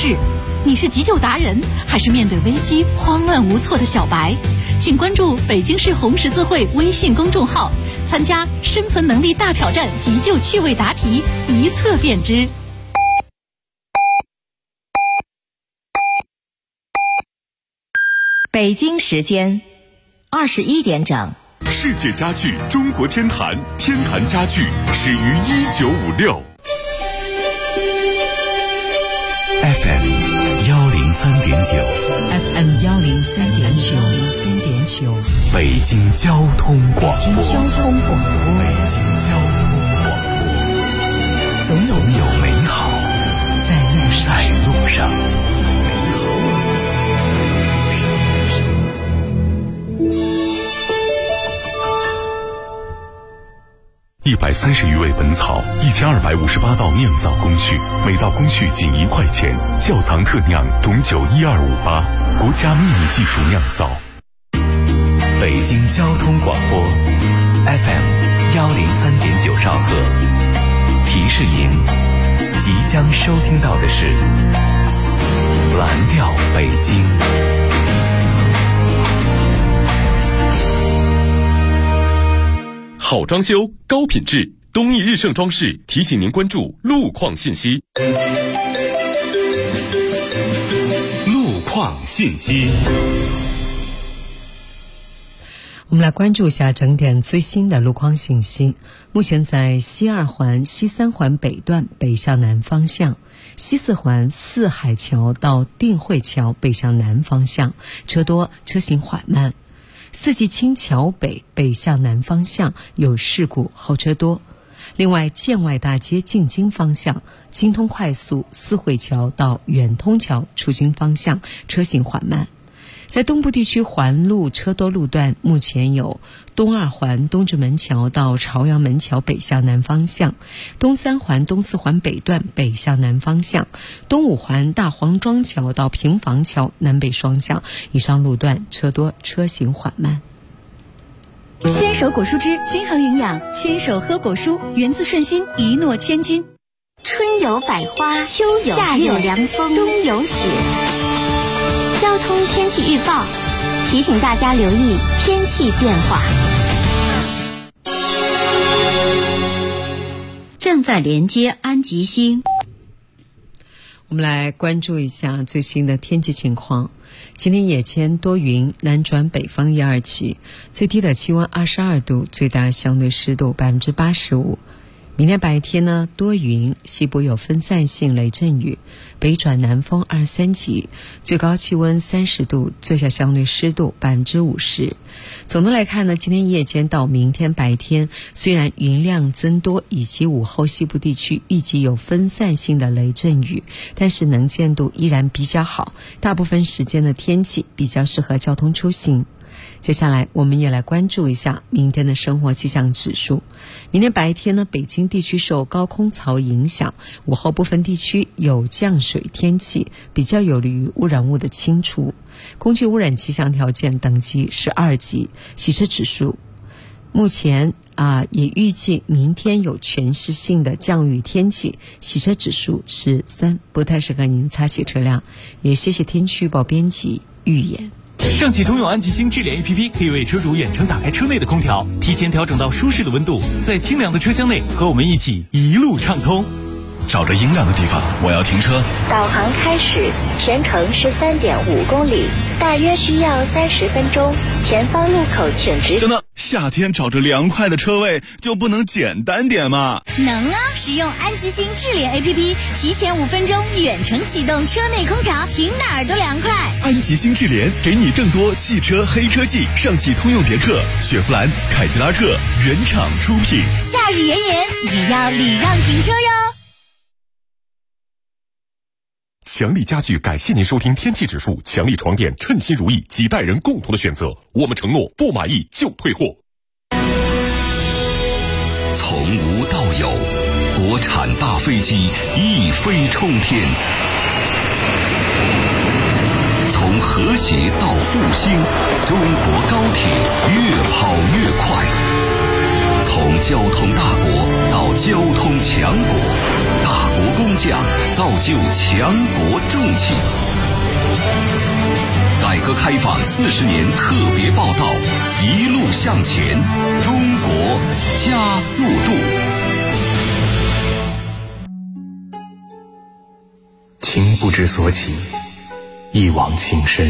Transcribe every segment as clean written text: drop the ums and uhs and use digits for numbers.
事。你是急救达人，还是面对危机慌乱无措的小白？请关注北京市红十字会微信公众号，参加生存能力大挑战急救趣味答题，一测便知。 北京时间21点整。 世界家具中国天坛，天坛家具始于1956。 FM 103.9， 北京交通广播，总有美好在路上。 130余味本草，1258道酿造工序，每道工序仅1块钱。窖藏特酿董酒12588，国家秘密技术酿造。 北京交通广播 FM 103.9兆赫，提示您，即将收听到的是蓝调北京。 好装修，高品质，东易日盛装饰提醒您关注路况信息。路况信息。 我们来关注一下整点最新的路况信息。目前在西2环、西3环北段北向南方向，西4环四海桥到定慧桥北向南方向车多，车行缓慢。四季青桥北北向南方向有事故，后车多。另外，建外大街进京方向京通快速四惠桥到远通桥出京方向车行缓慢。在东部地区环路车多路段，目前有东2环东直门桥到朝阳门桥北向南方向，东3环东4环北段北向南方向，东5环大黄庄桥到平房桥南北双向，以上路段车多，车行缓慢。 牵手果蔬汁均衡营养，牵手喝果蔬，源自顺心，一诺千金。 春有百花，秋有夏有凉风，冬有雪。交通天气预报提醒大家留意天气变化。 正在连接安吉星。 我们来关注一下最新的天气情况。今天夜间多云，南转北风1-2级，最低的气温22度，最大相对湿度85%。明天白天呢，多云，西部有分散性雷阵雨，北转南风2-3级，最高气温30度，最小相对湿度50%。总的来看呢，今天夜间到明天白天，虽然云量增多，以及午后西部地区预计有分散性的雷阵雨，但是能见度依然比较好，大部分时间的天气比较适合交通出行。接下来我们也来关注一下明天的生活气象指数。明天白天呢，北京地区受高空槽影响，午后部分地区有降水天气，比较有利于污染物的清除。空气污染气象条件等级是2级，洗车指数目前也预计明天有全市性的降雨天气，洗车指数是3，不太适合您擦洗车辆。也谢谢天气预报编辑预言。 上汽通用安吉星智联 APP 可以为车主远程打开车内的空调，提前调整到舒适的温度，在清凉的车厢内和我们一起一路畅通。 找着阴凉的地方，我要停车。 导航开始，全程13.5公里，大约需要30分钟。前方路口请直行。 等等，夏天找着凉快的车位就不能简单点吗？ 能啊！使用安吉星智联 APP， 提前5分钟远程启动车内空调，停哪儿都凉快。 安吉星智联给你更多汽车黑科技，上汽通用别克、雪佛兰、凯迪拉克原厂出品。 夏日炎炎，也要礼让停车哟。 强力家具感谢您收听天气指数，强力床垫称心如意，几代人共同的选择，我们承诺不满意就退货。 从无到有，国产大飞机一飞冲天，从和谐到复兴，中国高铁越跑越快，从从交通大国到交通强国，大国工匠造就强国重器。改革开放40年特别报道，一路向前，中国加速度。 情不知所起，一往情深。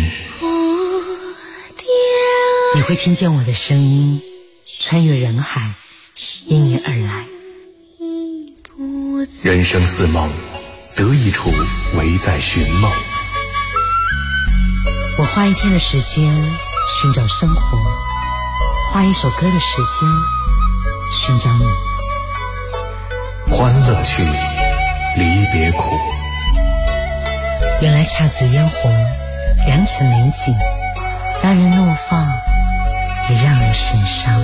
你会听见我的声音穿越人海，因你而来。 人生似梦，得一处唯在寻梦。 我花一天的时间寻找生活，花一首歌的时间寻找你。 欢乐去，离别苦。 原来姹紫嫣红，良辰美景，让人怒放，也让人神伤。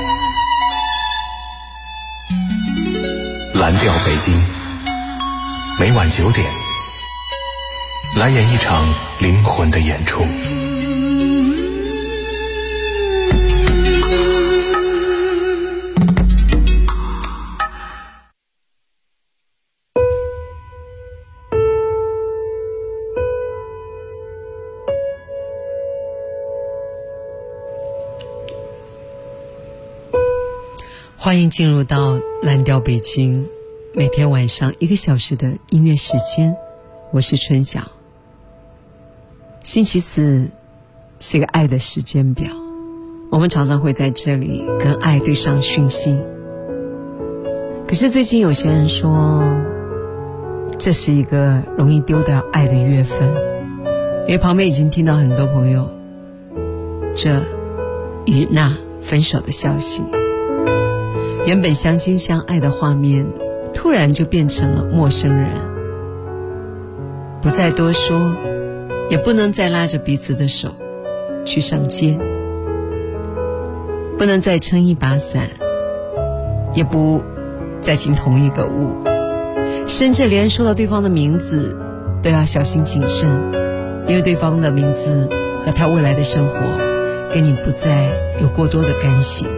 蓝调北京，每晚9点，来演一场灵魂的演出。 欢迎进入到蓝调北京，每天晚上1个小时的音乐时间，我是春晓。星期四是个爱的时间表，我们常常会在这里跟爱对上讯息。可是最近有些人说，这是一个容易丢掉爱的月份，因为旁边已经听到很多朋友这与那分手的消息。原本相亲相爱的画面突然就变成了陌生人，不再多说，也不能再拉着彼此的手去上街，不能再撑一把伞，也不再进同一个屋，甚至连说到对方的名字都要小心谨慎，因为对方的名字和他未来的生活跟你不再有过多的干系。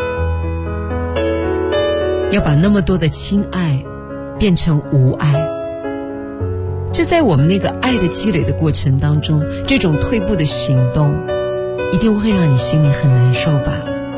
要把那么多的亲爱变成无爱，这在我们那个爱的积累的过程当中，这种退步的行动一定会让你心里很难受吧。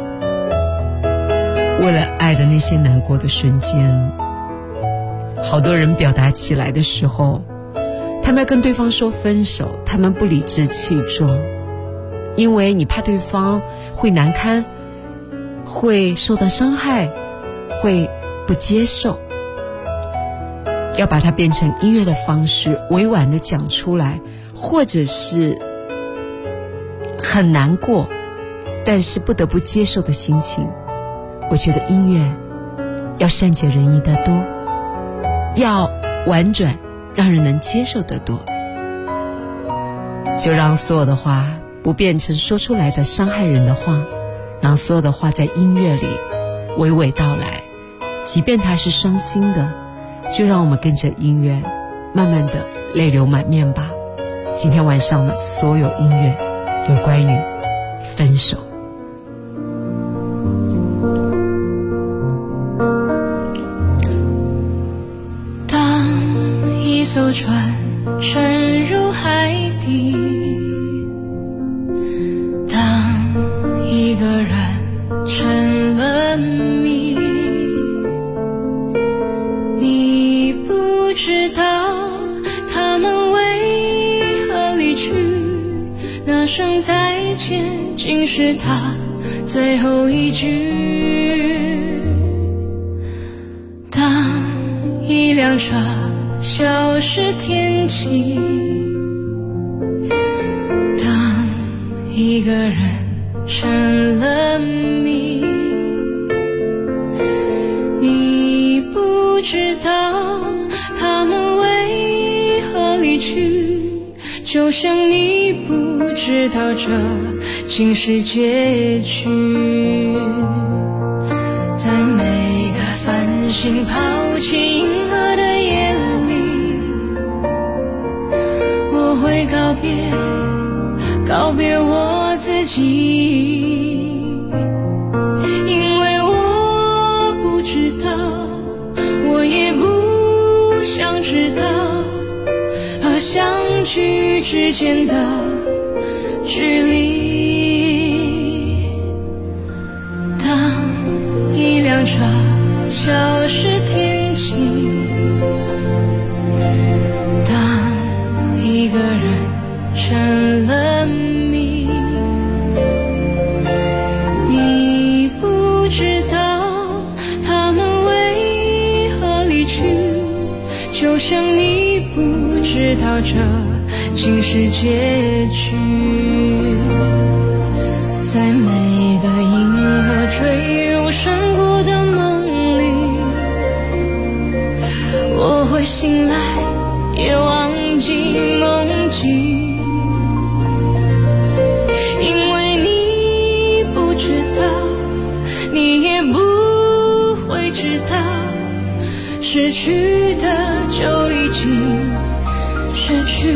为了爱的那些难过的瞬间，好多人表达起来的时候，他们要跟对方说分手，他们不理直气壮，因为你怕对方会难堪，会受到伤害，会不接受，要把它变成音乐的方式委婉地讲出来，或者是很难过但是不得不接受的心情。我觉得音乐要善解人意得多，要婉转让人能接受得多，就让所有的话不变成说出来的伤害人的话，让所有的话在音乐里娓娓道来，即便他是伤心的，就让我们跟着音乐慢慢的泪流满面吧。今天晚上的所有音乐有关于分手。 当一艘船沉入海底，当一个人成了谜，你不知道他们为何离去，那声再见竟是他最后一句。当一辆车消失天际，当一个人成了谜，你不知道他们为何离去，就像你不知道这竟是结局。在每个繁星抛弃银河的夜里，我会告别我自己，因为我知道和相聚之间的距离。当一辆车消失天际，当一个人成了谜，你不知道他们为何离去，就像你不知道这竟是结局。在每个银河坠入山谷的梦里，我会醒来也忘记梦境，因为你不知道，你也不会知道，失去的就已经失去。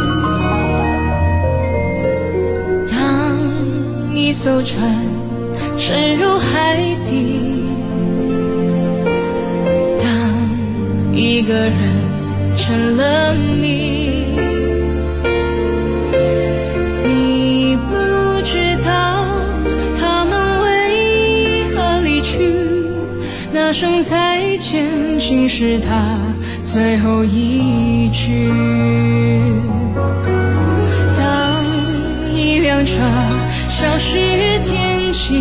当一艘船沉入海底，当一个人成了谜，你不知道他们为何离去，那声再见竟是他最后一句。当一辆车消失天际，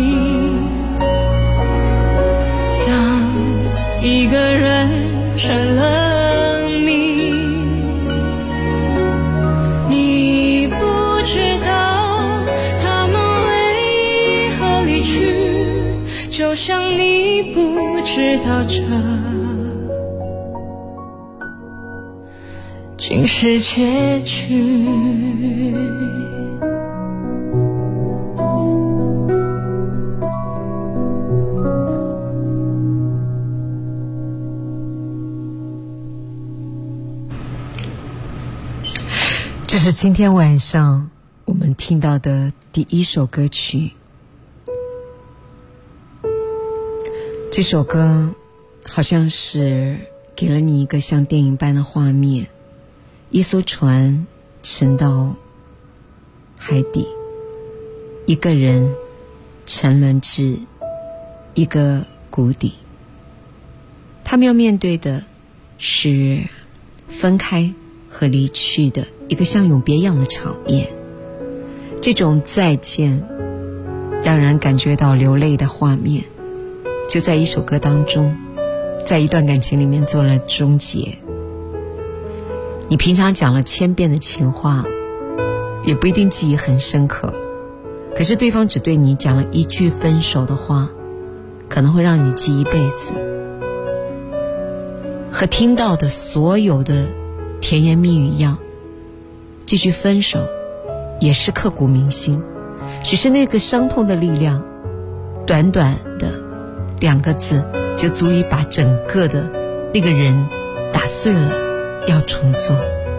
当一个人成了谜，你不知道他们为何离去，就像你不知道这竟是结局。 这是今天晚上我们听到的第一首歌曲。这首歌好像是给了你一个像电影般的画面，一艘船沉到海底，一个人沉沦至一个谷底，他们要面对的是分开和离去的一个像永别样的场面。这种再见让人感觉到流泪的画面，就在一首歌当中，在一段感情里面做了终结。你平常讲了1000遍的情话，也不一定记忆很深刻，可是对方只对你讲了一句分手的话，可能会让你记一辈子。和听到的所有的甜言蜜语一样，这句分手也是刻骨铭心，只是那个伤痛的力量，短短的2个字就足以把整个的那个人打碎了，要重做。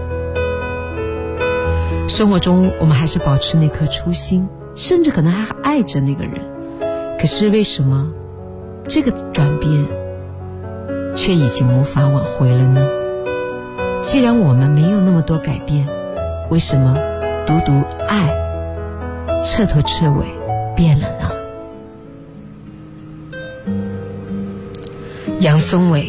生活中我们还是保持那颗初心，甚至可能还爱着那个人，可是为什么这个转变却已经无法挽回了呢？既然我们没有那么多改变，为什么独独爱彻头彻尾变了呢？杨宗纬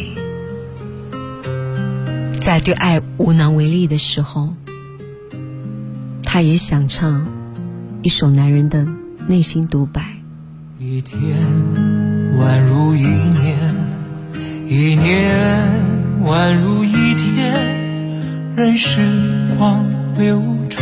在对爱无能为力的时候，他也想唱一首男人的内心独白。 一天宛如一年，一年宛如一天，任时光流转，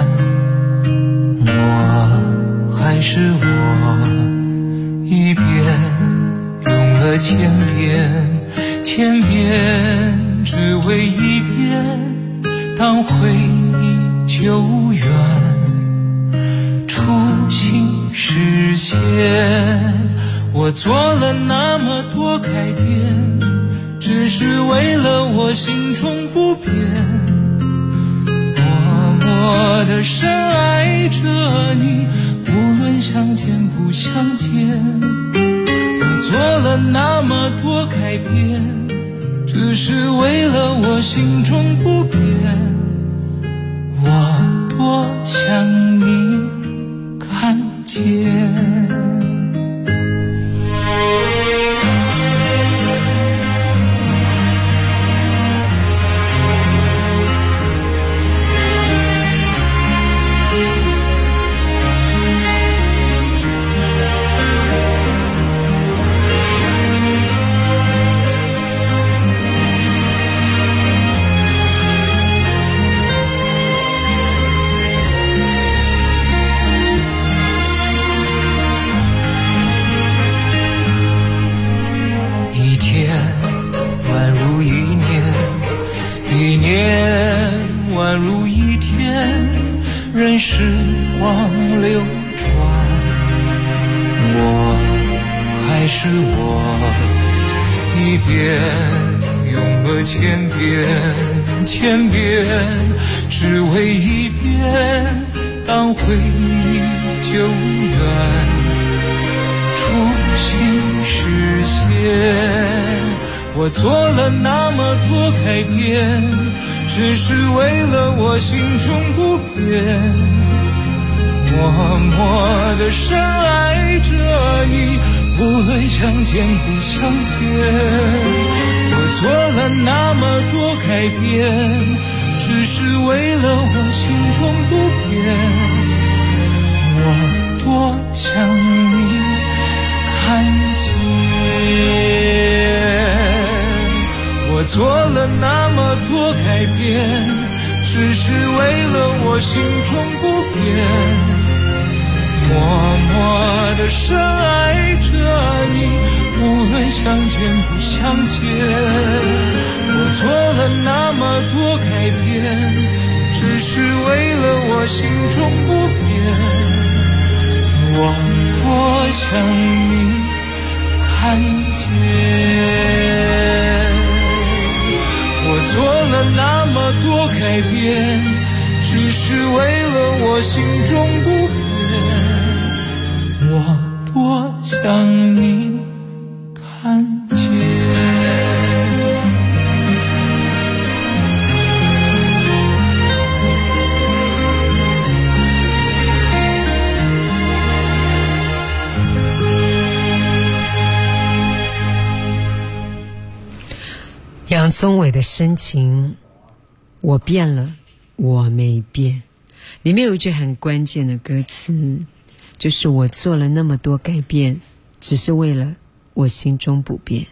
我还是我，一遍用了1000遍，1000遍只为一遍，当回忆久远，初心实现。我做了那么多改变，只是为了我心中不变，默默地深爱着你，无论相见不相见。我做了那么多改变， 只是为了我心中不变。我多想你看见。一年宛如一天，任时光流转，我还是我，一遍用了千遍，千遍只为一遍，当回忆久远，初心实现。我做了那么多改变，只是为了我心中不变，默默地深爱着你，无论相见不相见。我做了那么多改变，只是为了我心中不变，我多想你看见。我做了那么多改变，只是为了我心中不变，默默地深爱着你，无论相见不相见。我做了那么多改变，只是为了我心中不变，我多想你看见。我做了那么多改变，只是为了我心中不变，我多想你看见。 杨宗纬的深情，我变了，我没变，里面有一句很关键的歌词，就是我做了那么多改变，只是为了我心中不变。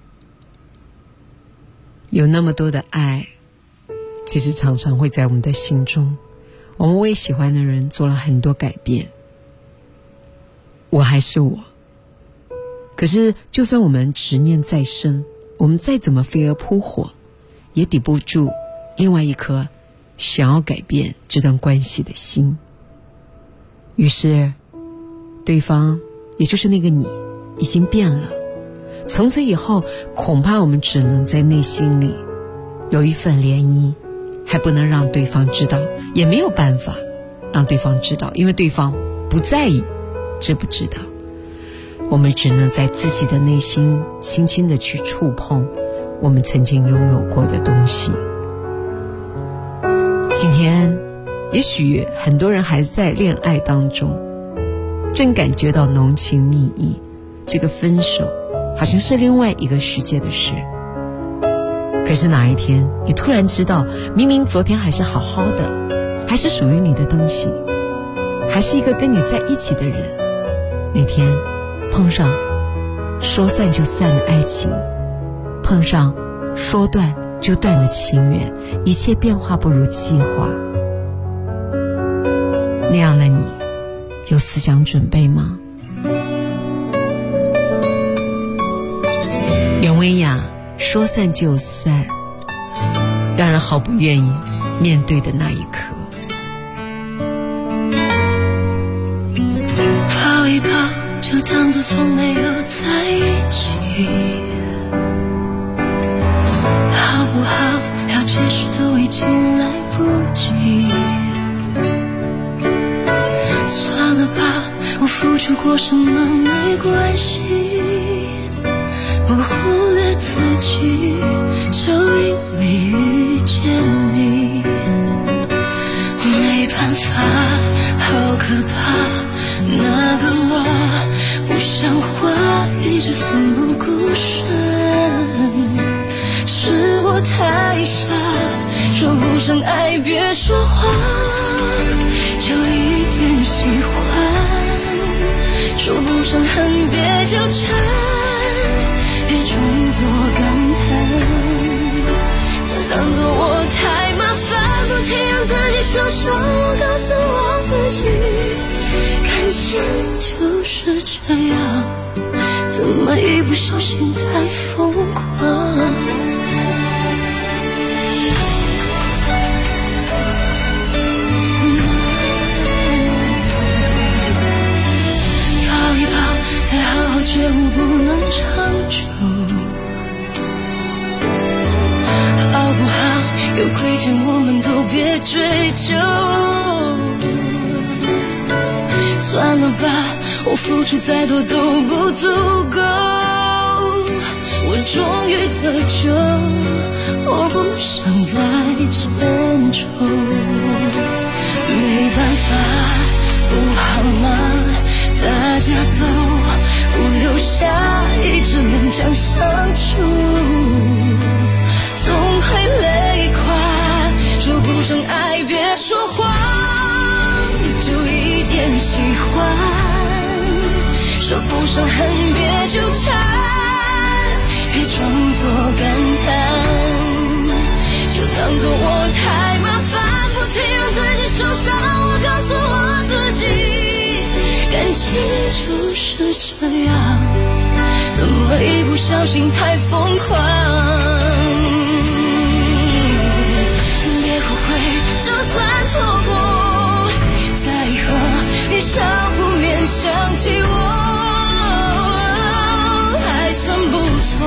有那么多的爱，其实常常会在我们的心中，我们为喜欢的人做了很多改变，我还是我。可是就算我们执念再深，我们再怎么飞蛾扑火，也抵不住另外一颗想要改变这段关系的心。于是对方，也就是那个你，已经变了。从此以后，恐怕我们只能在内心里有一份涟漪，还不能让对方知道，也没有办法让对方知道，因为对方不在意知不知道。我们只能在自己的内心轻轻地去触碰我们曾经拥有过的东西。今天也许很多人还在恋爱当中，正感觉到浓情蜜意，这个分手好像是另外一个世界的事。可是哪一天你突然知道，明明昨天还是好好的，还是属于你的东西，还是一个跟你在一起的人，那天碰上说散就散的爱情，碰上说断就断的情缘，一切变化不如计划，那样的你有思想准备吗？袁维亚说散就散，让人毫不愿意面对的那一刻。 抱一抱就当作从没有在一起，好不好要解释都已经来不及。算了吧，我付出过什么没关系， 我忽略自己，就因为遇见你。没办法，好可怕，那个我不像话，一直奋不顾身，是我太傻，说不上爱别说谎，就一点喜欢，说不上恨别纠缠，别装作感叹，就当作我太麻烦，不停让自己受伤。我告诉我自己，感情就是这样，怎么一不小心太疯狂。跑一跑，再好好觉悟，不能长久。好不好？有亏欠我们都别追究。算了吧，我付出再多都不足够。我终于得救，我不想再献丑。没办法，不好吗？大家都不留下，一直勉强相处，总会累垮。说不上爱别说谎，就一点喜欢，说不上恨别纠缠，别装作感叹，就当作我太麻烦，不停让自己受伤。我告诉我自己，感情就是这样，怎么一不小心太疯狂。别后悔，就算错过，再和你少不免想起我，还算不错。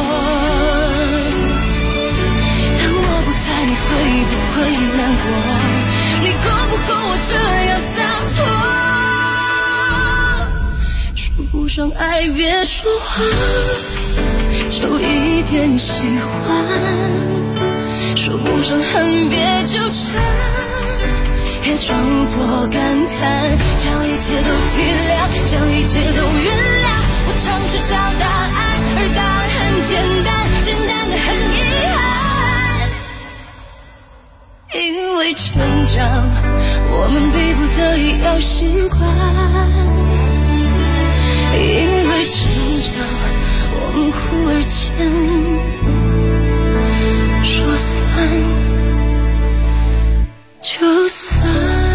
当我不在，你会不会难过？你够不够我这样洒脱？说不上爱别说谎，就一点喜欢。说不上恨别纠缠，别装作感叹，将一切都体谅，将一切都原谅。我尝试找答案，而答案很简单，简单的很遗憾。因为成长，我们逼不得已要习惯，因为成长，我们忽而间说散就散。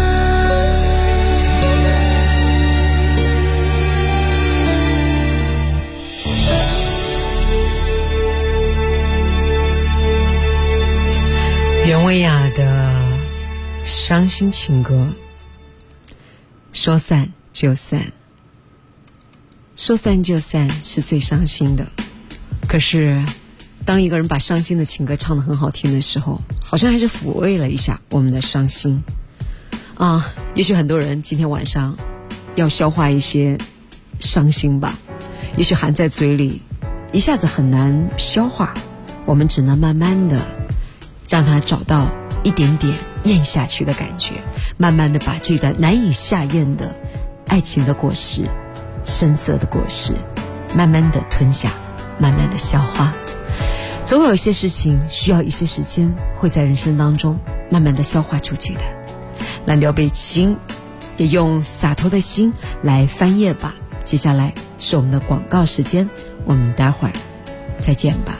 袁维亚的伤心情歌，说散就散，说散就散是最伤心的。可是当一个人把伤心的情歌唱得很好听的时候，好像还是抚慰了一下我们的伤心啊。也许很多人今天晚上要消化一些伤心吧，也许含在嘴里一下子很难消化，我们只能慢慢的让它找到一点点咽下去的感觉，慢慢的把这个难以下咽的爱情的果实，深色的果实，慢慢的吞下，慢慢的消化。总有一些事情需要一些时间，会在人生当中慢慢的消化出去的。蓝调北京也用洒脱的心来翻页吧。接下来是我们的广告时间，我们待会儿再见吧。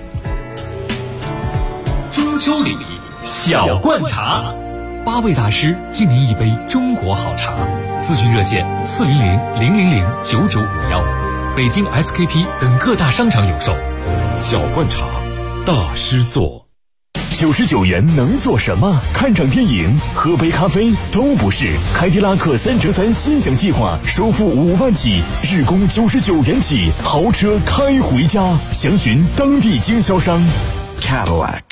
中秋礼小罐茶，8位大师敬您一杯中国好茶。咨询热线400-000-9951，北京 SKP 等各大商场有售。 小罐茶，大师做。99元能做什么？看场电影、喝杯咖啡都不是。凯迪拉克3乘3心想计划，首付5万起，日供99元起，豪车开回家。详询当地经销商。Cadillac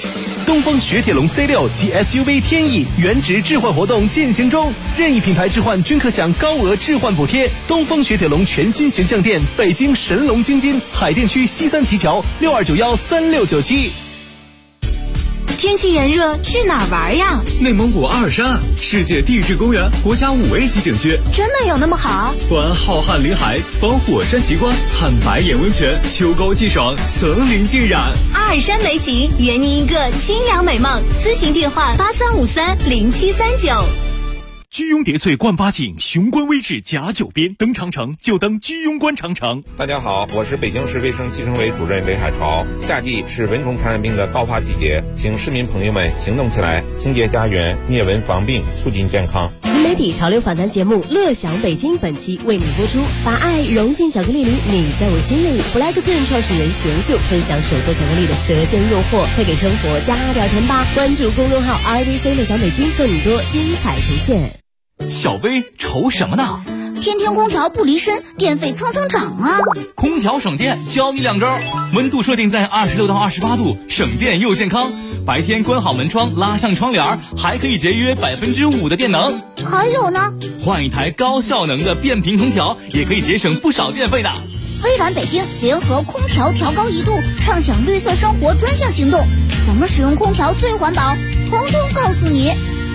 东风雪铁龙 C6 及 SUV 天翼原值置换活动进行中，任意品牌置换均可享高额置换补贴。东风雪铁龙全新形象店，北京神龙京津海淀区西三旗桥62913697。 天气炎热，去哪儿玩呀？ 内蒙古阿尔山世界地质公园国家5A级景区， 真的有那么好？ 观浩瀚林海，访火山奇观，看白眼温泉，秋高气爽，层林尽染。 阿尔山美景，圆您一个清凉美梦。咨询电话83530739。 居庸叠翠冠八景，雄关威志甲9边，登长城就登居庸关长城。 大家好，我是北京市卫生计生委主任韦海潮。夏季是蚊虫传染病的高发季节，请市民朋友们行动起来，清洁家园，灭蚊防病，促进健康。 新媒体潮流访谈节目《乐享北京》本期为你播出，把爱融进巧克力里，你在我心里。Black Zone 创始人熊秀分享手做巧克力的舌尖诱惑，快给生活加点甜吧！关注公众号 RDC 乐享北京，更多精彩呈现。 小薇愁什么呢？ 天天空调不离身，电费蹭蹭涨啊！ 空调省电，教你2招：温度设定在26到28度，省电又健康。白天关好门窗，拉上窗帘，还可以节约5%的电能。 还有呢， 换一台高效能的变频空调，也可以节省不少电费的。 微软北京联合空调调高1度，畅享绿色生活专项行动，怎么使用空调最环保，统统告诉你。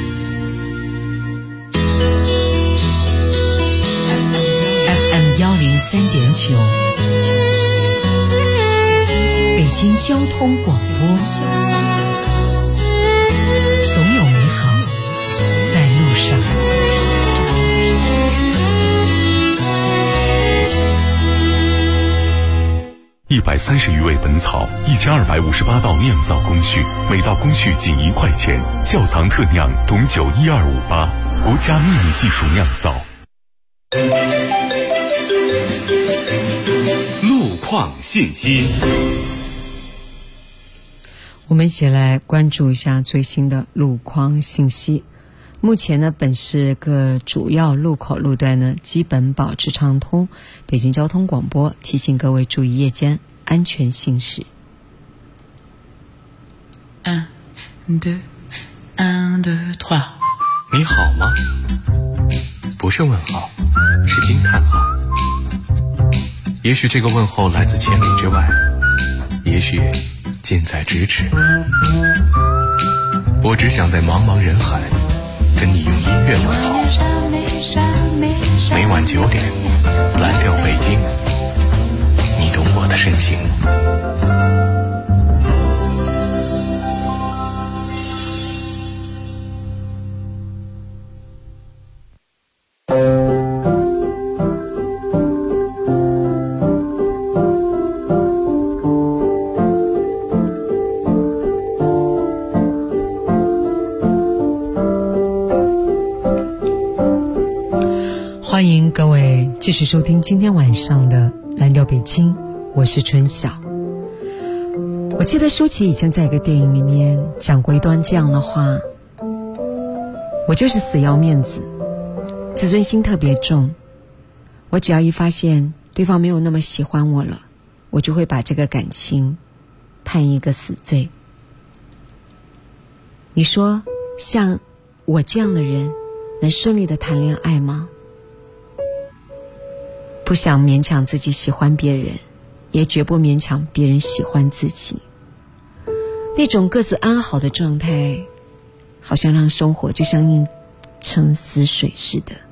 103.9，北京交通广播，总有美好在路上。 130余味本草，1258道酿造工序，每道工序仅1块钱。窖藏特酿董酒12588，国家秘密技术酿造。 路况信息， 我们一起来关注一下最新的路况信息。目前呢，本市各主要路口路段呢基本保持畅通。北京交通广播提醒各位注意夜间安全行驶。 1 2 1 2 3。 你好吗？不是问号，是惊叹号。也许这个问候来自千里之外，也许近在咫尺。我只想在茫茫人海跟你用音乐问好。每晚9点，蓝调北京，你懂我的深情。 欢迎各位继续收听今天晚上的蓝调北京，我是春晓。我记得舒淇以前在一个电影里面讲过一段这样的话：我就是死要面子，自尊心特别重，我只要一发现对方没有那么喜欢我了，我就会把这个感情判一个死罪。你说像我这样的人能顺利的谈恋爱吗？不想勉强自己喜欢别人，也绝不勉强别人喜欢自己。那种各自安好的状态，好像让生活就像一程死水似的。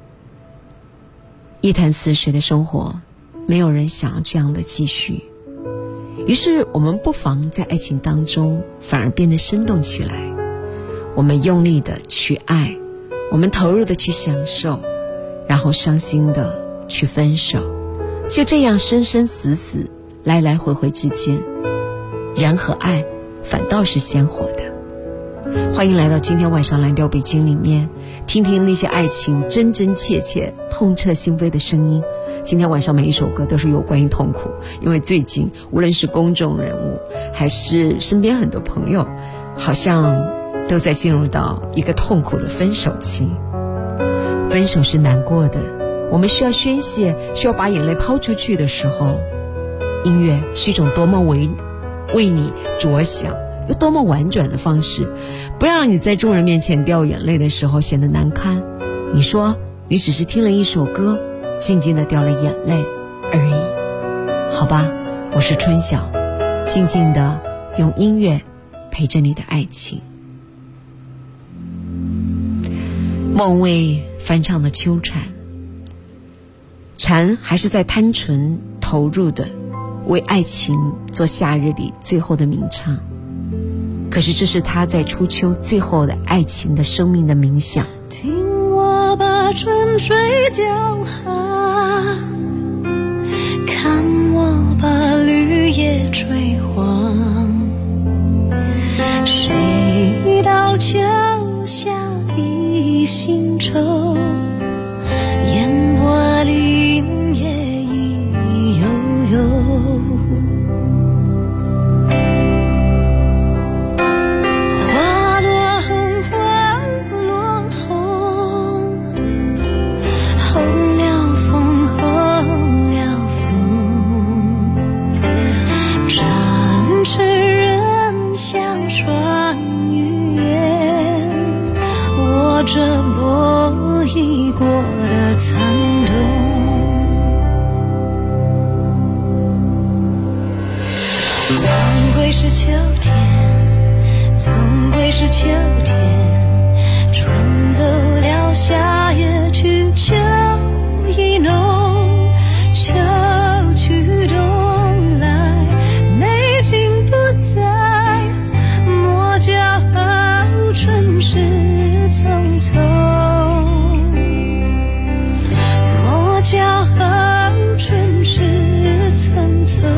一潭死水的生活，没有人想要这样的继续。于是我们不妨在爱情当中反而变得生动起来。我们用力的去爱，我们投入的去享受，然后伤心的去分手，就这样生生死死，来来回回之间，人和爱反倒是鲜活的。欢迎来到今天晚上蓝调北京里面，听听那些爱情真真切切痛彻心扉的声音。今天晚上每一首歌都是有关于痛苦，因为最近无论是公众人物还是身边很多朋友，好像都在进入到一个痛苦的分手期。分手是难过的，我们需要宣泄，需要把眼泪抛出去的时候，音乐是一种多么为你着想有多么婉转的方式，不让你在众人面前掉眼泪的时候显得难堪。你说你只是听了一首歌，静静的掉了眼泪而已。好吧，我是春晓，静静的用音乐陪着你的爱情。莫文蔚翻唱的《秋蝉》，蝉还是在单纯投入的为爱情做夏日里最后的鸣唱，可是这是他在初秋最后的爱情的生命的冥想。 听我把春水叫喊，看我把绿叶吹黄，谁道秋夏已新愁，烟波里夜已悠悠。花落红，花落红，红了风，红了风，展翅人像双鱼眼，握着波已过的残冬。总归是秋天，总归是秋天，春走了，夏也去，秋意浓，秋去冬来，美景不在，莫骄傲，春事匆匆，莫骄傲，春事匆匆。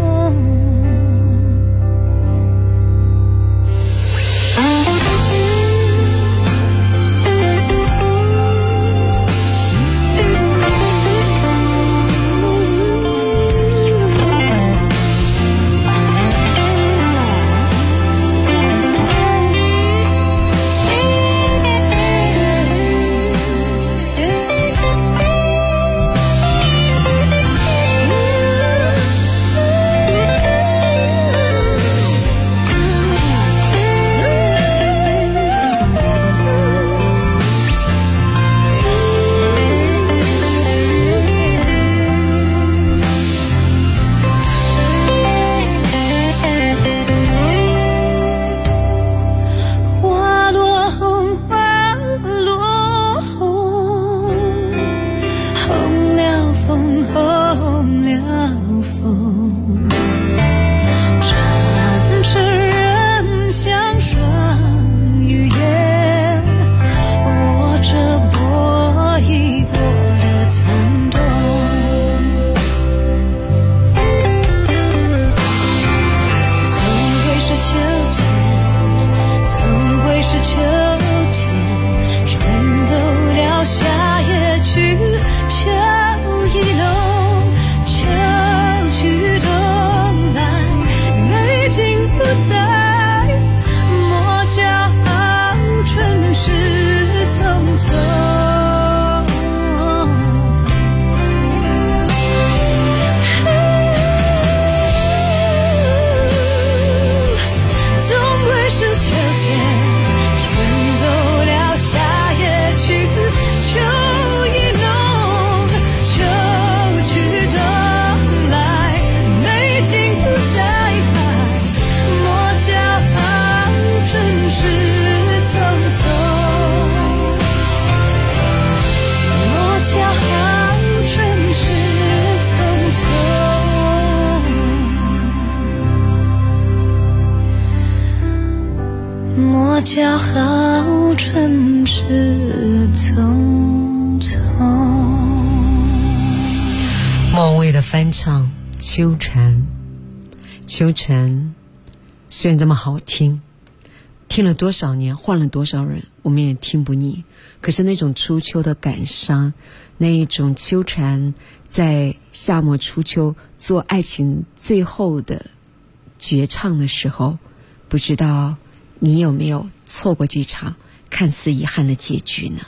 叫好春事匆匆。 莫文蔚的翻唱《秋蝉》，秋蝉虽然这么好听，听了多少年，换了多少人，我们也听不腻。可是那种初秋的感伤，那一种秋蝉在夏末初秋做爱情最后的绝唱的时候，不知道你有没有错过这场看似遗憾的结局呢？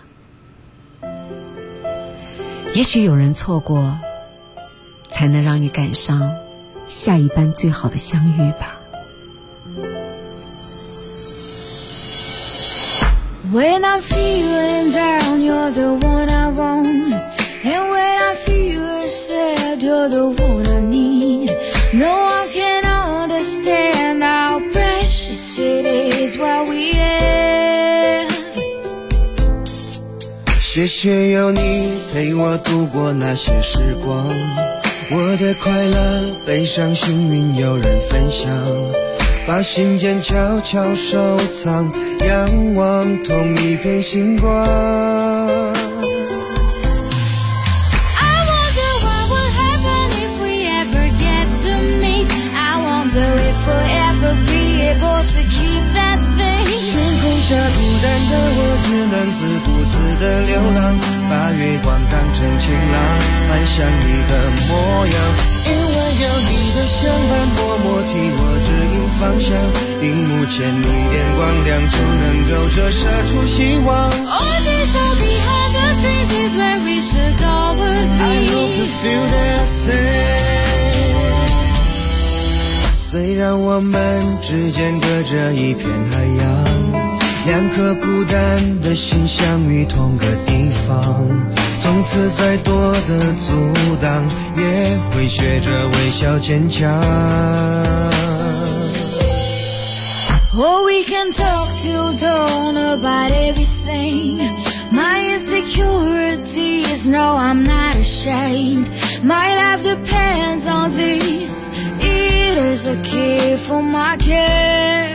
也许有人错过，才能让你赶上下一班最好的相遇吧。 When I'm feeling down, you're the one I want. And when I feel sad, you're the one I need. No one can understand how precious it is while we have. 谢谢有你陪我度过那些时光，我的快乐悲伤幸运有人分享，把心间悄悄收藏，仰望同一片星光。下孤单的我只能自顾自的流浪，把月光当成晴朗，盼向你的模样。因为有你的相伴，默默替我指引方向，荧幕前你点光亮，就能够折射出希望。 All this all behind the screens is where we should always be. I hope you feel the same. 虽然我们之间隔着一片海洋，两颗孤单的心相遇同个地方，从此再多的阻挡也会学着微笑坚强。 Oh, we can talk till dawn about everything. My insecurities, no, I'm not ashamed. My life depends on this. It is a key for my care.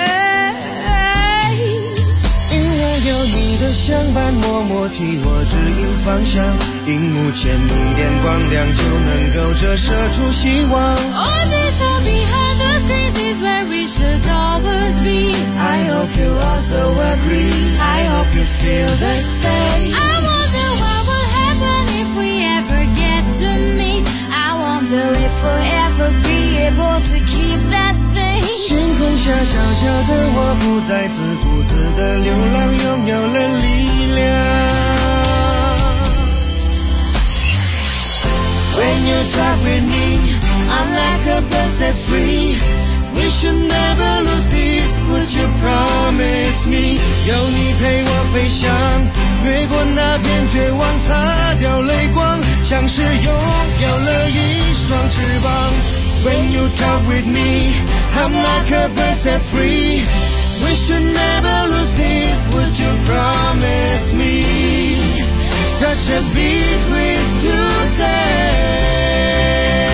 有你的相伴，默默替我指引方向，荧幕前你点光亮，就能够折射出希望。 All this all behind the screens is where we should always be. I hope you also agree. I hope you feel the same. I wonder what will happen if we ever get to meet. I wonder if we'll ever be able to keep that thing. 星空下小小的我，不再自顾自的流浪，拥有了力量。When you talk with me, I'm like a bird set free. We should never lose this, would you promise me? 有你陪我飞翔，越过那片绝望，擦掉泪光，像是拥有了一双翅膀。When you talk with me, I'm like a bird set free. We should never lose this, would you promise me? Such a big risk to take.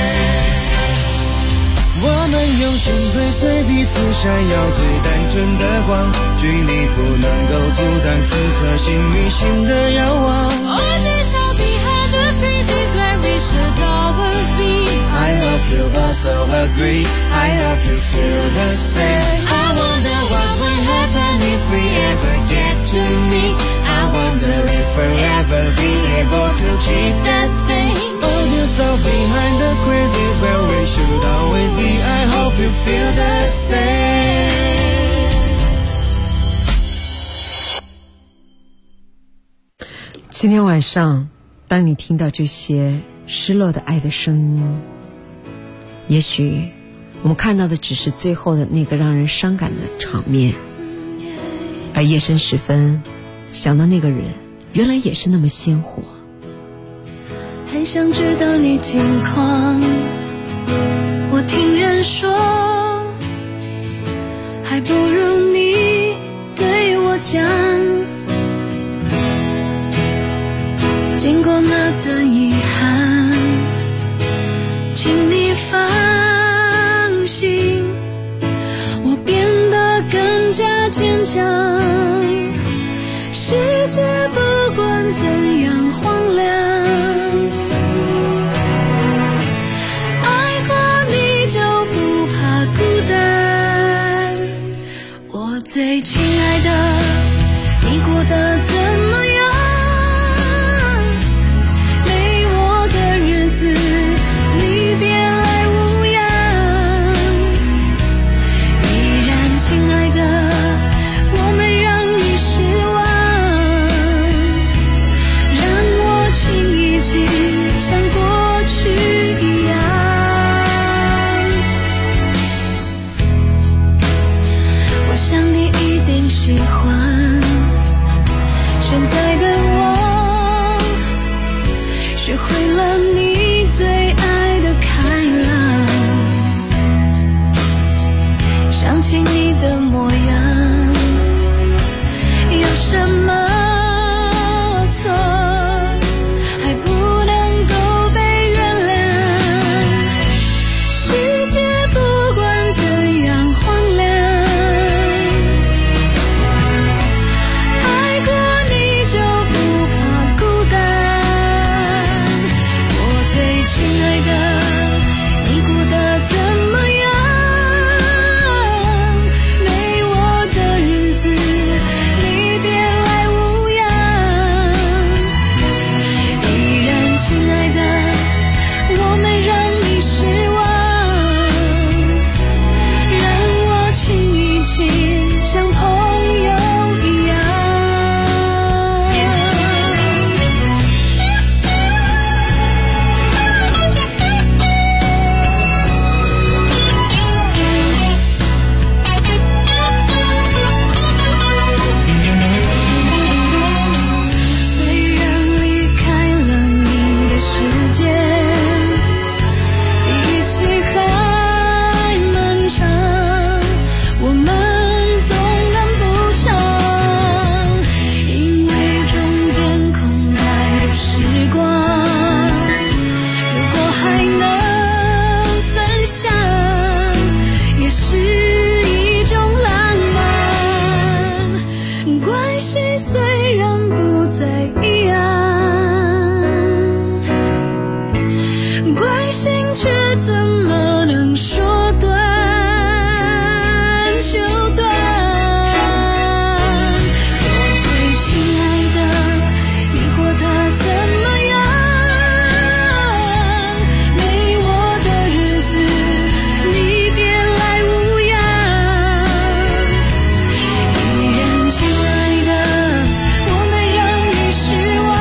我们用心追随彼此闪耀最单纯的光，距离不能够阻挡此刻心与心的遥望。 All this all behind the screens is where we should always be. I hope you also agree. I hope you feel the same. I wonder what would happen if we ever get to meet. I wonder if we'll ever be able to keep that thing. All this all behind the screens is where we should always be. I hope you feel the same. 今天晚上，当你听到这些失落的爱的声音，也许我们看到的只是最后的那个让人伤感的场面，而夜深时分想到那个人原来也是那么鲜活。 很想知道你近况，我听人说还不如你对我讲，经过那段遗憾，请你放心，我变得更加坚强。世界不管怎样荒凉，爱过你就不怕孤单。我最亲爱的，你过得怎么样？喜欢在的我，学会了你最爱的开朗，想起你的模样，有什么错还不能够被原谅？世界不管怎样荒凉，爱过你就不怕孤单。我最亲爱的，你过得怎么样？没我的日子你别来无恙。依然亲爱的，我没让你失望，让我亲一亲，像朋友一样。虽然离开了你的世界，比起还漫长，我们总赶不上，因为中间空白的时光，如果还能分享，也是一种浪漫。关系虽然不再一样，关心却怎么能说断就断？我最亲爱的，你过得怎么样？没我的日子你别来无恙。依然亲爱的，我没让你失望，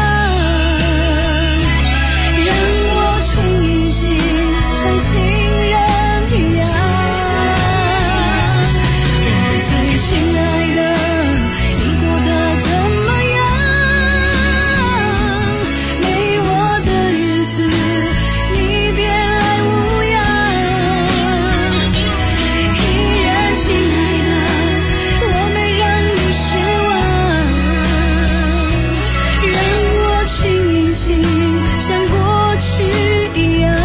让我亲一亲，像情人一样。我最亲爱的，你过得怎么样？没我的日子你别来无恙。依然亲爱的，我没让你失望，让我亲一亲，像过去一样。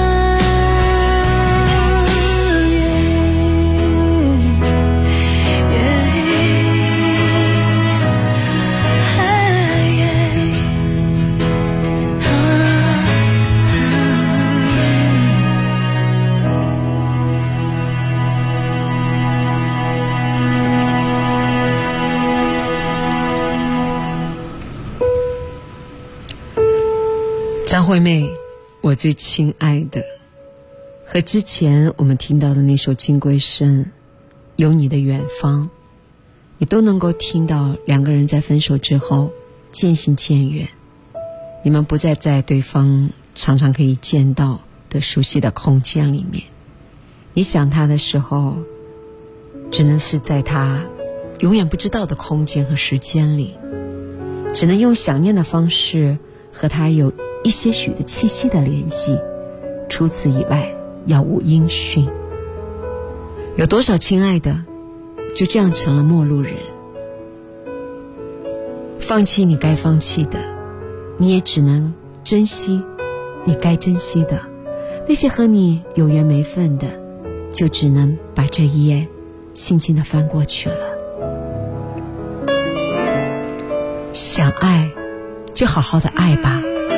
张惠妹，我最亲爱的，和之前我们听到的那首《金龟声》，有你的远方，你都能够听到两个人在分手之后渐行渐远，你们不再在对方常常可以见到的熟悉的空间里面。你想他的时候，只能是在他永远不知道的空间和时间里，只能用想念的方式和他有一些许的气息的联系，除此以外杳无音讯。有多少亲爱的就这样成了陌路人，放弃你该放弃的，你也只能珍惜你该珍惜的，那些和你有缘没分的，就只能把这一页轻轻地翻过去了。想爱就好好的爱吧，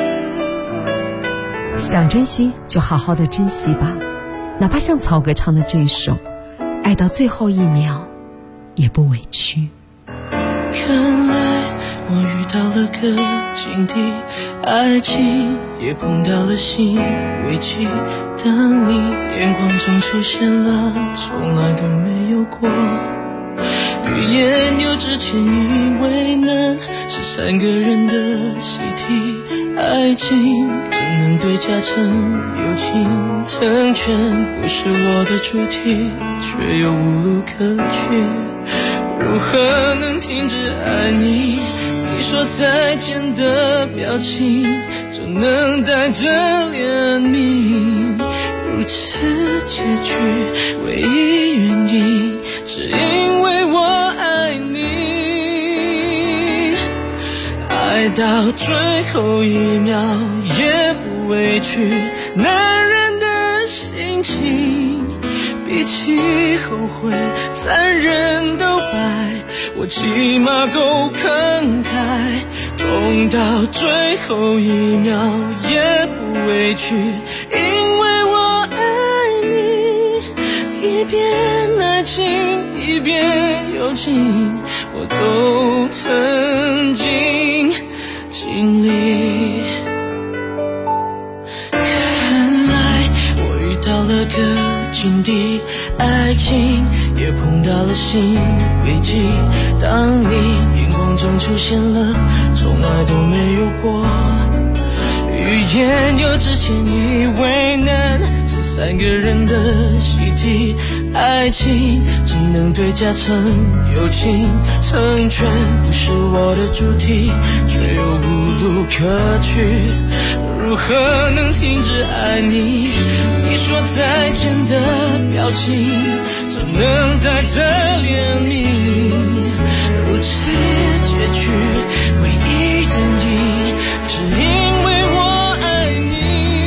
想珍惜就好好的珍惜吧，哪怕像曹格唱的这一首，爱到最后一秒也不委屈。 看来我遇到了个境地，爱情也碰到了新危机。当你眼光中出现了从来都没有过，语言又之前以为难是三个人的习题，爱情怎能对价成友情？成全不是我的主题，却又无路可去，如何能停止爱你？ 你说再见的表情就能带着怜悯，如此结局唯一原因只因为我爱你，爱到最后一秒也不委屈，男人的心情比起后悔3人都白，我起码够慷慨，痛到最后一秒也不委屈，因为我爱你，一边爱情一边友情，我都曾经经历。看来我遇到了个境地，爱情也碰到了新危机，当你眼光中出现了从来都没有过语言，又之前以为难是3个人的习题，爱情只能对价成友情，成全不是我的主题，却又无路可去，如何能停止爱你？你说再见的表情怎能带着怜悯，如此结局唯一原因只因为我爱你，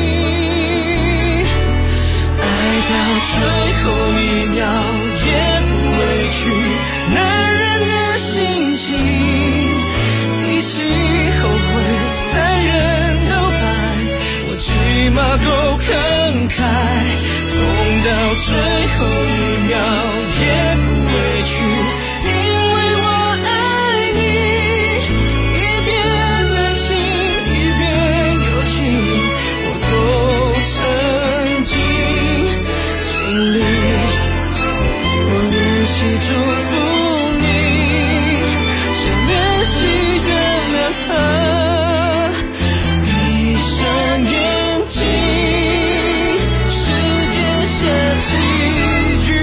爱到最后一秒也不委屈，男人的心情比起后悔3人都白，我起码够慷慨，痛到最后一秒也不委屈，因为我爱你，一边爱情一边友情，我都曾经经历，我练习祝福你，先练习原谅他，闭上眼睛，时间写几句，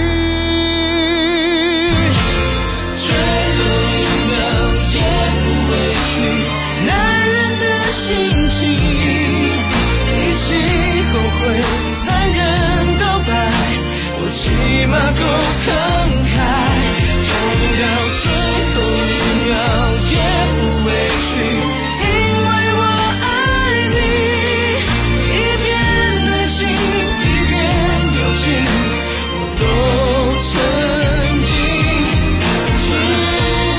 最后一秒也不委屈，男人的心情比起后悔3人都白，我起码够慷慨，痛到最后一秒也不委屈，因为我爱你，一边爱情一边友情，我都曾经经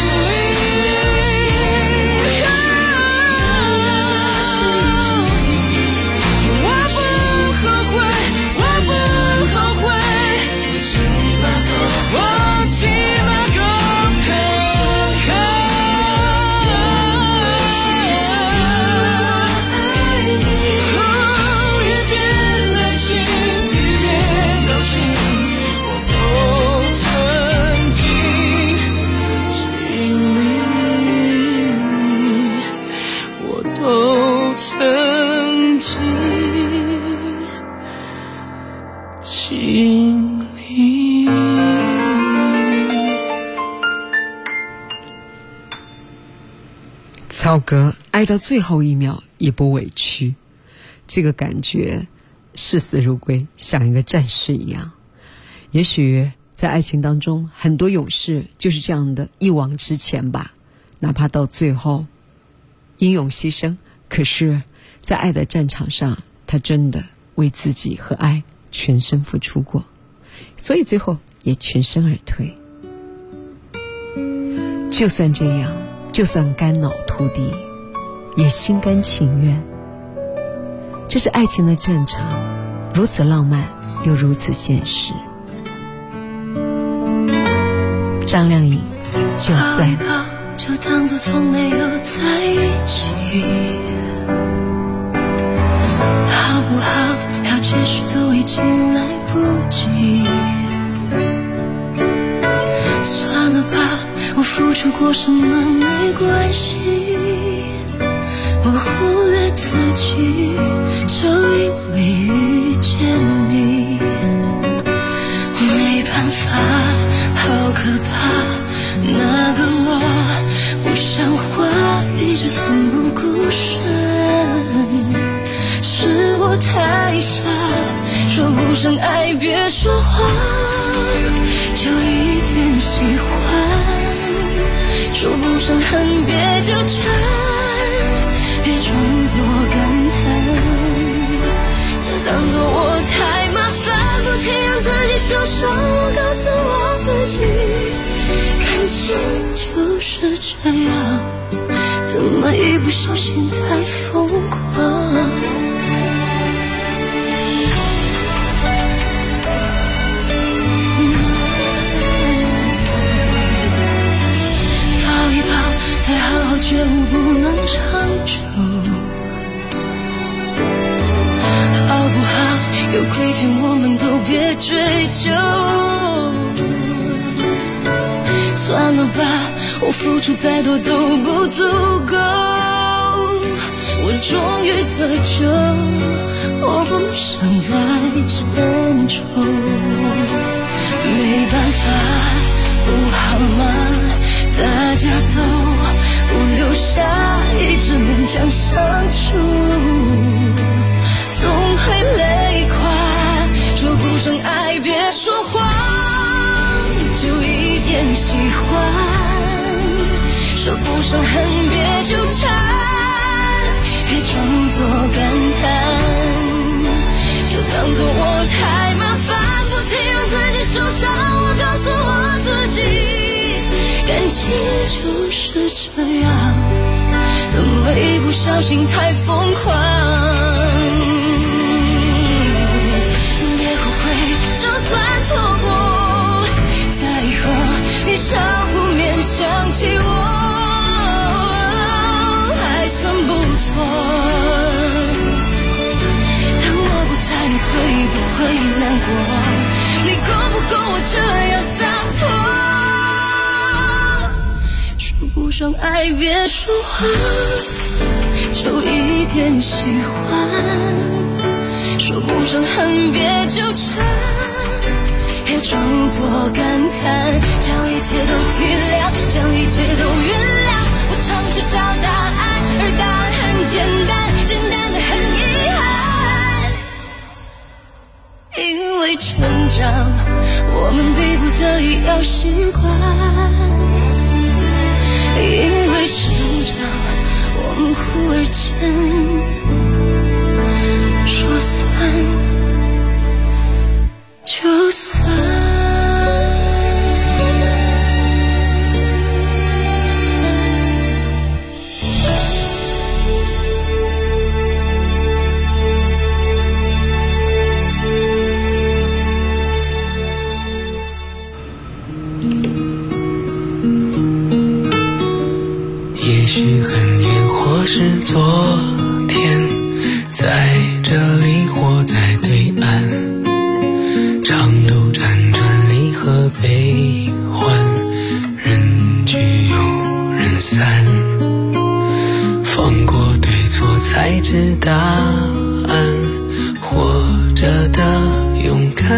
历，我不后悔，我不后悔，我起码够慷慨，爱你，一边爱情一边友情，我都曾经经历，我都曾经经历。 曹格爱到最后一秒也不委屈，这个感觉视死如归，像一个战士一样。也许在爱情当中，很多勇士就是这样的一往直前吧，哪怕到最后英勇牺牲，可是在爱的战场上，他真的为自己和爱全身付出过，所以最后也全身而退。就算这样，就算肝脑涂地，也心甘情愿。这是爱情的战场，如此浪漫又如此现实。张靓颖，就算抱一抱，就当作从没有在一起，好不好？要解释都已经来不及。算了吧，我付出过什么没关系，我忽略自己，就因为遇见你。没办法，好可怕，那个我不像话直奋不顾身，是我太傻，说不上爱别说谎，就一点喜欢，说不上恨别纠缠，别装作感叹，就当作我太麻烦，不停让自己受伤。我告诉我自己，感情就是这样，怎么一不小心太疯狂。抱一抱才好好觉悟，不能长久，好不好？有亏欠我们都别追究，算了吧，我付出再多都不足够，我终于得救，我不想再牵愁，没办法，不好吗？大家都不留下，一直勉强相处，总会累垮，说不上爱别说谎，就一点喜欢，说不上恨别纠缠，别装作感叹，就当作我太麻烦，不停让自己受伤。我告诉我自己，感情就是这样，怎么一不小心太疯狂。就算错过，在以后你少不免想起我，还算不错。当我不在，你会不会难过？你够不够我这样洒脱？说不上爱别说谎，就一点喜欢。说不上恨别纠缠，别装作感叹，将一切都体谅，将一切都原谅。我常去找答案，而答案很简单，简单的很遗憾。因为成长，我们逼不得已要习惯，因为成长，我们忽而间说散就散。 也许很远，或是昨天，在这里或在对岸，长路辗转离合悲欢，人聚又人散，放过对错才知答案，活着的勇敢，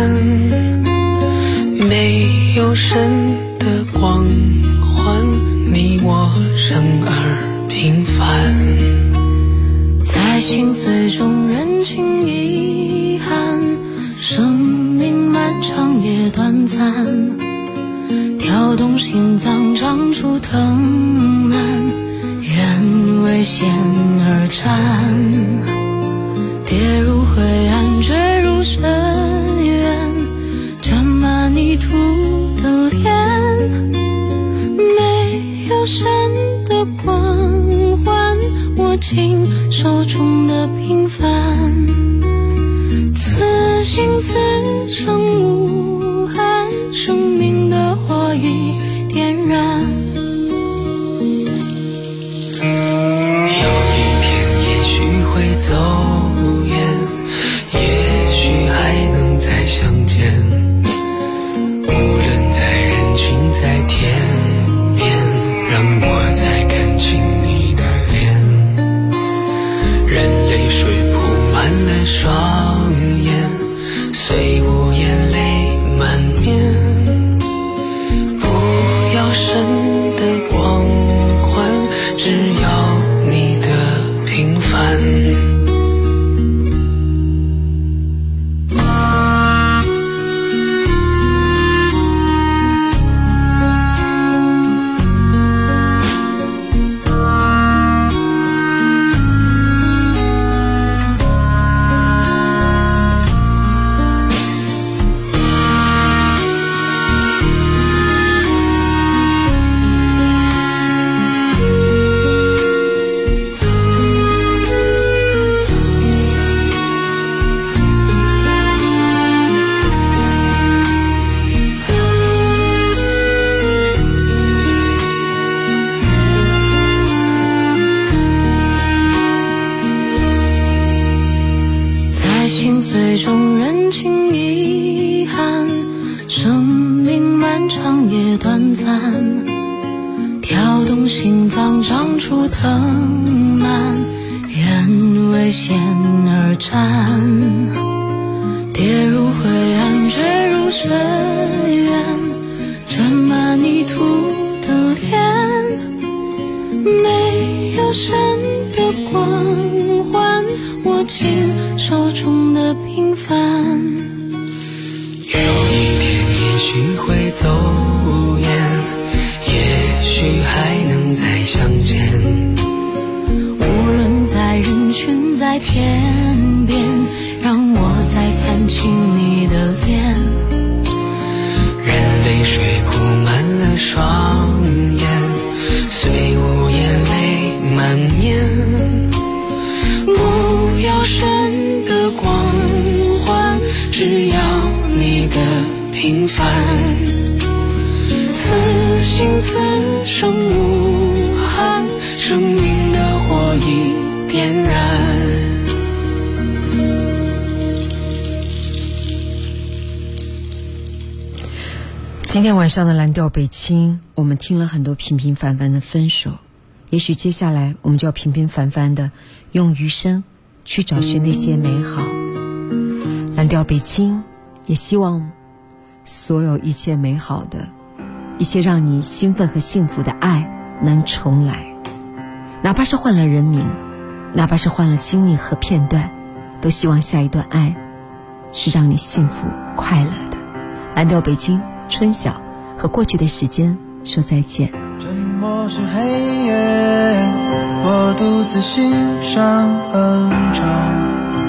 没有神的光环，你我生而平凡， 在心碎中认清遗憾，生命漫长也短暂，跳动心脏长出藤蔓，愿为险而战，跌入灰暗坠入深渊，沾满泥土的脸，没有神的光环，握紧手中的平凡，此心此生无憾，生命的火已点燃。 有一天也许会走远，也许还能再相见，无论在人群在天边，让我再看清你的脸，任泪水铺满了双眼，虽无眼泪满面，不要神的光环，只要最终认清遗憾，生命漫长也短暂，跳动心脏长出藤蔓，愿为险而战，跌入灰暗坠入深渊，沾满泥土的脸，没有神的光环，握紧手中的平凡。 有一天也许会走远，也许还能再相见， 无论在人群在天边，让我再看清你的脸。 任泪水铺满了双眼，虽无言泪满面，不要神的光环，只要你的平凡。此心此生无憾，生命的火已点燃。 今天晚上的蓝调北京，我们听了很多平平凡凡的分手，也许接下来我们就要平平凡凡的用余生去找寻那些美好。蓝调北京也希望所有一切美好的，一切让你兴奋和幸福的爱能重来，哪怕是换了人名，哪怕是换了经历和片段，都希望下一段爱是让你幸福快乐的。蓝调北京，春晓和过去的时间说再见。 沉默是黑夜，我独自欣赏哼唱。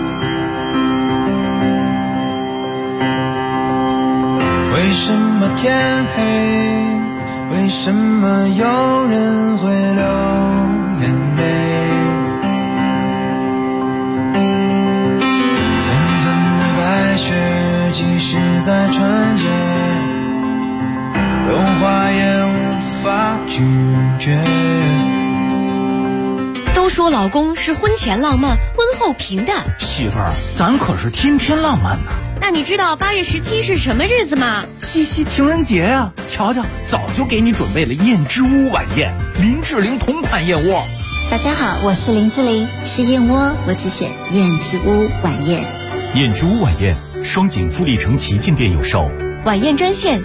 为什么天黑？为什么有人会流眼泪？纷纷的白雪，即使在春节，融化也无法拒绝。 都说老公是婚前浪漫，婚后平淡。 媳妇儿，咱可是天天浪漫呢。 那你知道8月17是什么日子吗？ 七夕情人节呀！瞧瞧，早就给你准备了燕之屋晚宴，林志玲同款燕窝。 大家好，我是林志玲，吃燕窝我只选燕之屋晚宴。 燕之屋晚宴，双井富力城旗舰店有售。 晚宴专线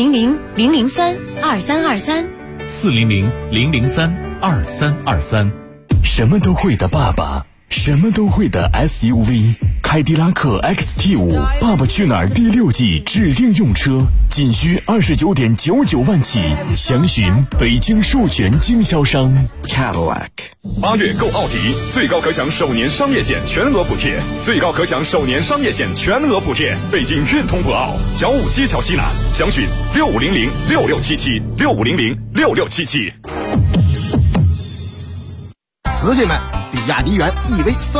400-003-2323，400-003-2323。 什么都会的爸爸，什么都会的 SUV， 凯迪拉克 XT5 爸爸去哪儿第6季指定用车，仅需29.99万起，详询北京授权经销商 Cadillac。 8月购奥迪，最高可享首年商业险全额补贴，最高可享首年商业险全额补贴。北京运通博奥，小武街桥西南，详询6500-6677，6500-6677。 瓷器们，比亚迪元EV3